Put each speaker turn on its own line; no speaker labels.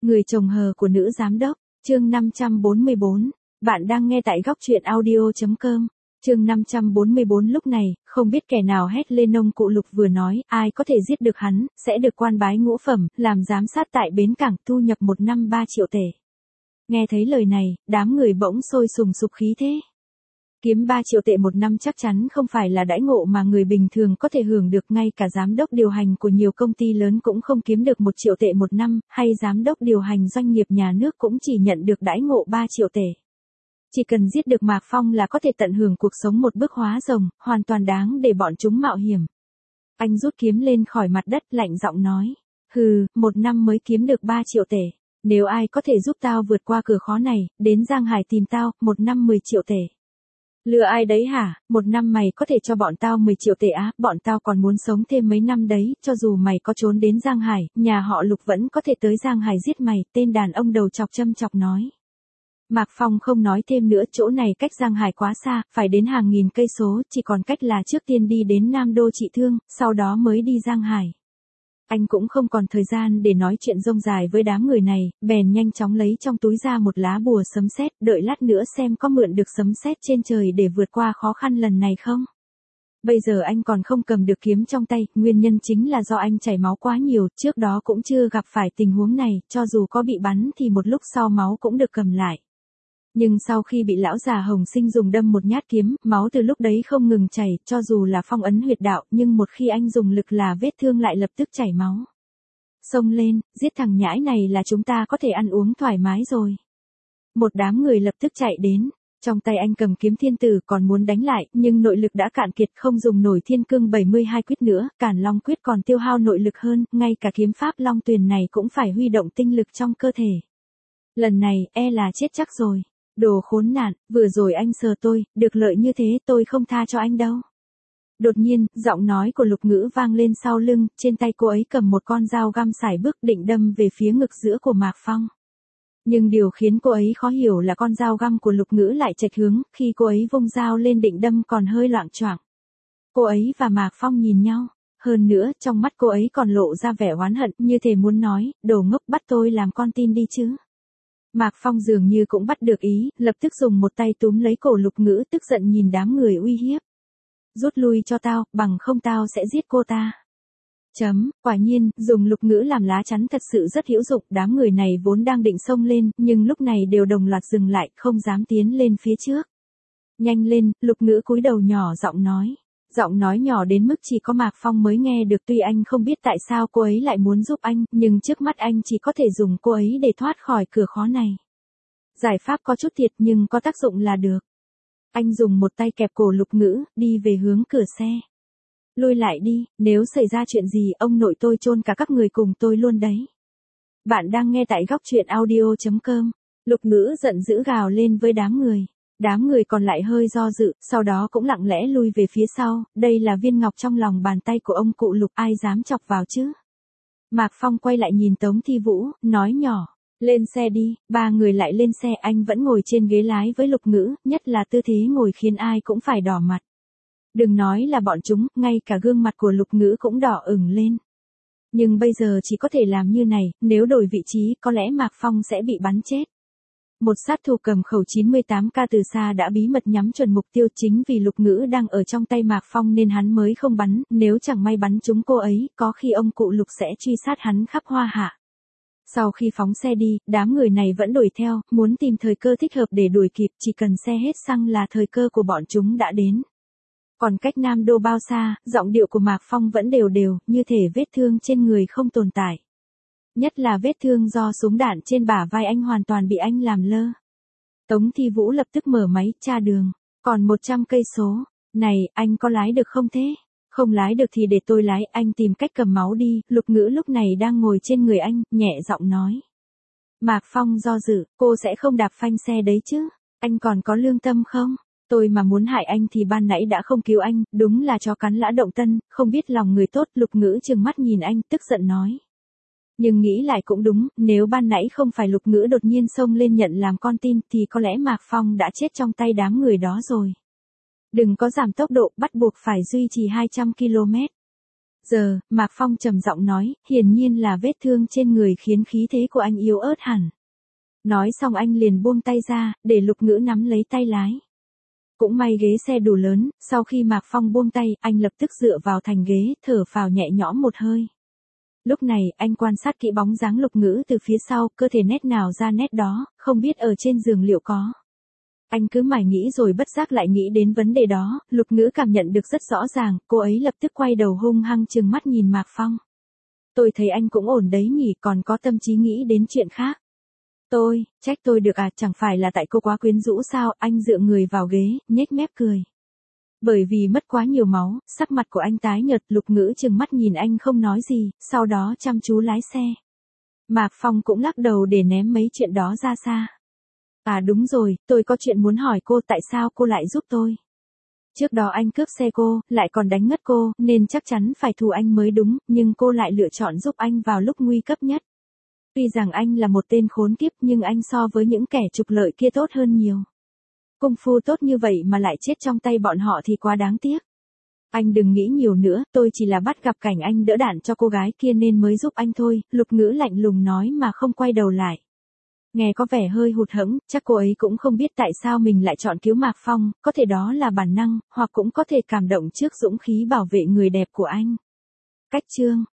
Người chồng hờ của nữ giám đốc, chương 544, bạn đang nghe tại góc truyện audio.com. Chương 544 lúc này, không biết kẻ nào hét lên ông cụ Lục vừa nói, ai có thể giết được hắn, sẽ được quan bái ngũ phẩm, làm giám sát tại bến cảng, thu nhập một năm 3 triệu tể. Nghe thấy lời này, đám người bỗng sôi sùng sục khí thế. Kiếm 3 triệu tệ một năm chắc chắn không phải là đãi ngộ mà người bình thường có thể hưởng được, ngay cả giám đốc điều hành của nhiều công ty lớn cũng không kiếm được 1 triệu tệ một năm, hay giám đốc điều hành doanh nghiệp nhà nước cũng chỉ nhận được đãi ngộ 3 triệu tệ. Chỉ cần giết được Mạc Phong là có thể tận hưởng cuộc sống một bước hóa rồng, hoàn toàn đáng để bọn chúng mạo hiểm. Anh rút kiếm lên khỏi mặt đất, lạnh giọng nói, hừ, một năm mới kiếm được 3 triệu tệ. Nếu ai có thể giúp tao vượt qua cửa khó này, đến Giang Hải tìm tao, một năm 10 triệu tệ. Lừa ai đấy hả, một năm mày có thể cho bọn tao 10 triệu tệ á, bọn tao còn muốn sống thêm mấy năm đấy, cho dù mày có trốn đến Giang Hải, nhà họ Lục vẫn có thể tới Giang Hải giết mày, tên đàn ông đầu chọc châm chọc nói. Mạc Phong không nói thêm nữa, chỗ này cách Giang Hải quá xa, phải đến hàng nghìn cây số, chỉ còn cách là trước tiên đi đến Nam Đô trị thương, sau đó mới đi Giang Hải. Anh cũng không còn thời gian để nói chuyện rông dài với đám người này, bèn nhanh chóng lấy trong túi ra một lá bùa sấm sét, đợi lát nữa xem có mượn được sấm sét trên trời để vượt qua khó khăn lần này không. Bây giờ anh còn không cầm được kiếm trong tay, nguyên nhân chính là do anh chảy máu quá nhiều, trước đó cũng chưa gặp phải tình huống này, cho dù có bị bắn thì một lúc sau máu cũng được cầm lại. Nhưng sau khi bị lão già Hồng Sinh dùng đâm một nhát kiếm, máu từ lúc đấy không ngừng chảy, cho dù là phong ấn huyệt đạo, nhưng một khi anh dùng lực là vết thương lại lập tức chảy máu. Xông lên, giết thằng nhãi này là chúng ta có thể ăn uống thoải mái rồi. Một đám người lập tức chạy đến, trong tay anh cầm kiếm thiên tử còn muốn đánh lại, nhưng nội lực đã cạn kiệt, không dùng nổi thiên cương 72 quyết nữa, Càn Long quyết còn tiêu hao nội lực hơn, ngay cả kiếm pháp Long Tuyền này cũng phải huy động tinh lực trong cơ thể. Lần này, e là chết chắc rồi. Đồ khốn nạn, vừa rồi anh sờ tôi, được lợi như thế tôi không tha cho anh đâu. Đột nhiên, giọng nói của Lục Ngữ vang lên sau lưng, trên tay cô ấy cầm một con dao găm sải bước định đâm về phía ngực giữa của Mạc Phong. Nhưng điều khiến cô ấy khó hiểu là con dao găm của Lục Ngữ lại chệch hướng, khi cô ấy vung dao lên định đâm còn hơi loạng choạng. Cô ấy và Mạc Phong nhìn nhau, hơn nữa trong mắt cô ấy còn lộ ra vẻ oán hận, như thể muốn nói, đồ ngốc bắt tôi làm con tin đi chứ. Mạc Phong dường như cũng bắt được ý, lập tức dùng một tay túm lấy cổ Lục Ngữ, tức giận nhìn đám người uy hiếp. Rút lui cho tao, bằng không tao sẽ giết cô ta. Quả nhiên, dùng Lục Ngữ làm lá chắn thật sự rất hữu dụng, đám người này vốn đang định xông lên, nhưng lúc này đều đồng loạt dừng lại, không dám tiến lên phía trước. Nhanh lên, Lục Ngữ cúi đầu nhỏ giọng nói. Giọng nói nhỏ đến mức chỉ có Mạc Phong mới nghe được, tuy anh không biết tại sao cô ấy lại muốn giúp anh, nhưng trước mắt anh chỉ có thể dùng cô ấy để thoát khỏi cửa khó này. Giải pháp có chút thiệt nhưng có tác dụng là được. Anh dùng một tay kẹp cổ Lục Ngữ, đi về hướng cửa xe. Lui lại đi, nếu xảy ra chuyện gì ông nội tôi chôn cả các người cùng tôi luôn đấy. Bạn đang nghe tại góc truyện audio.com. Lục Ngữ giận dữ gào lên với đám người. Đám người còn lại hơi do dự, sau đó cũng lặng lẽ lui về phía sau, đây là viên ngọc trong lòng bàn tay của ông cụ Lục, ai dám chọc vào chứ. Mạc Phong quay lại nhìn Tống Thi Vũ, nói nhỏ, lên xe đi, ba người lại lên xe, anh vẫn ngồi trên ghế lái với Lục Ngữ, nhất là tư thế ngồi khiến ai cũng phải đỏ mặt. Đừng nói là bọn chúng, ngay cả gương mặt của Lục Ngữ cũng đỏ ửng lên. Nhưng bây giờ chỉ có thể làm như này, nếu đổi vị trí có lẽ Mạc Phong sẽ bị bắn chết. Một sát thủ cầm khẩu 98K từ xa đã bí mật nhắm chuẩn mục tiêu, chính vì Lục Ngữ đang ở trong tay Mạc Phong nên hắn mới không bắn, nếu chẳng may bắn trúng cô ấy, có khi ông cụ Lục sẽ truy sát hắn khắp Hoa Hạ. Sau khi phóng xe đi, đám người này vẫn đuổi theo, muốn tìm thời cơ thích hợp để đuổi kịp, chỉ cần xe hết xăng là thời cơ của bọn chúng đã đến. Còn cách Nam Đô bao xa, giọng điệu của Mạc Phong vẫn đều đều, như thể vết thương trên người không tồn tại. Nhất là vết thương do súng đạn trên bả vai anh hoàn toàn bị anh làm lơ. Tống Thi Vũ lập tức mở máy tra đường, còn 100 cây số, này, anh có lái được không thế? Không lái được thì để tôi lái, anh tìm cách cầm máu đi, Lục Ngữ lúc này đang ngồi trên người anh, nhẹ giọng nói. Mạc Phong do dự, cô sẽ không đạp phanh xe đấy chứ, anh còn có lương tâm không? Tôi mà muốn hại anh thì ban nãy đã không cứu anh, đúng là chó cắn lã động tân, không biết lòng người tốt, Lục Ngữ trừng mắt nhìn anh, tức giận nói. Nhưng nghĩ lại cũng đúng, nếu ban nãy không phải Lục Ngữ đột nhiên xông lên nhận làm con tin thì có lẽ Mạc Phong đã chết trong tay đám người đó rồi. Đừng có giảm tốc độ, bắt buộc phải duy trì 200 km. Giờ, Mạc Phong trầm giọng nói, hiển nhiên là vết thương trên người khiến khí thế của anh yếu ớt hẳn. Nói xong anh liền buông tay ra, để Lục Ngữ nắm lấy tay lái. Cũng may ghế xe đủ lớn, sau khi Mạc Phong buông tay, anh lập tức dựa vào thành ghế, thở phào nhẹ nhõm một hơi. Lúc này, anh quan sát kỹ bóng dáng Lục Ngữ từ phía sau, cơ thể nét nào ra nét đó, không biết ở trên giường liệu có. Anh cứ mải nghĩ rồi bất giác lại nghĩ đến vấn đề đó, Lục Ngữ cảm nhận được rất rõ ràng, cô ấy lập tức quay đầu hung hăng trừng mắt nhìn Mạc Phong. Tôi thấy anh cũng ổn đấy nhỉ, còn có tâm trí nghĩ đến chuyện khác. Trách tôi được à, chẳng phải là tại cô quá quyến rũ sao, anh dựa người vào ghế, nhếch mép cười. Bởi vì mất quá nhiều máu, sắc mặt của anh tái nhợt, Lục Ngữ trừng mắt nhìn anh không nói gì, sau đó chăm chú lái xe. Mạc Phong cũng lắc đầu để ném mấy chuyện đó ra xa. À đúng rồi, tôi có chuyện muốn hỏi cô, tại sao cô lại giúp tôi? Trước đó anh cướp xe cô, lại còn đánh ngất cô, nên chắc chắn phải thù anh mới đúng, nhưng cô lại lựa chọn giúp anh vào lúc nguy cấp nhất. Tuy rằng anh là một tên khốn kiếp nhưng anh so với những kẻ trục lợi kia tốt hơn nhiều. Công phu tốt như vậy mà lại chết trong tay bọn họ thì quá đáng tiếc. Anh đừng nghĩ nhiều nữa, tôi chỉ là bắt gặp cảnh anh đỡ đạn cho cô gái kia nên mới giúp anh thôi, Lục Ngữ lạnh lùng nói mà không quay đầu lại. Nghe có vẻ hơi hụt hẫng, chắc cô ấy cũng không biết tại sao mình lại chọn cứu Mạc Phong, có thể đó là bản năng, hoặc cũng có thể cảm động trước dũng khí bảo vệ người đẹp của anh. Cách chương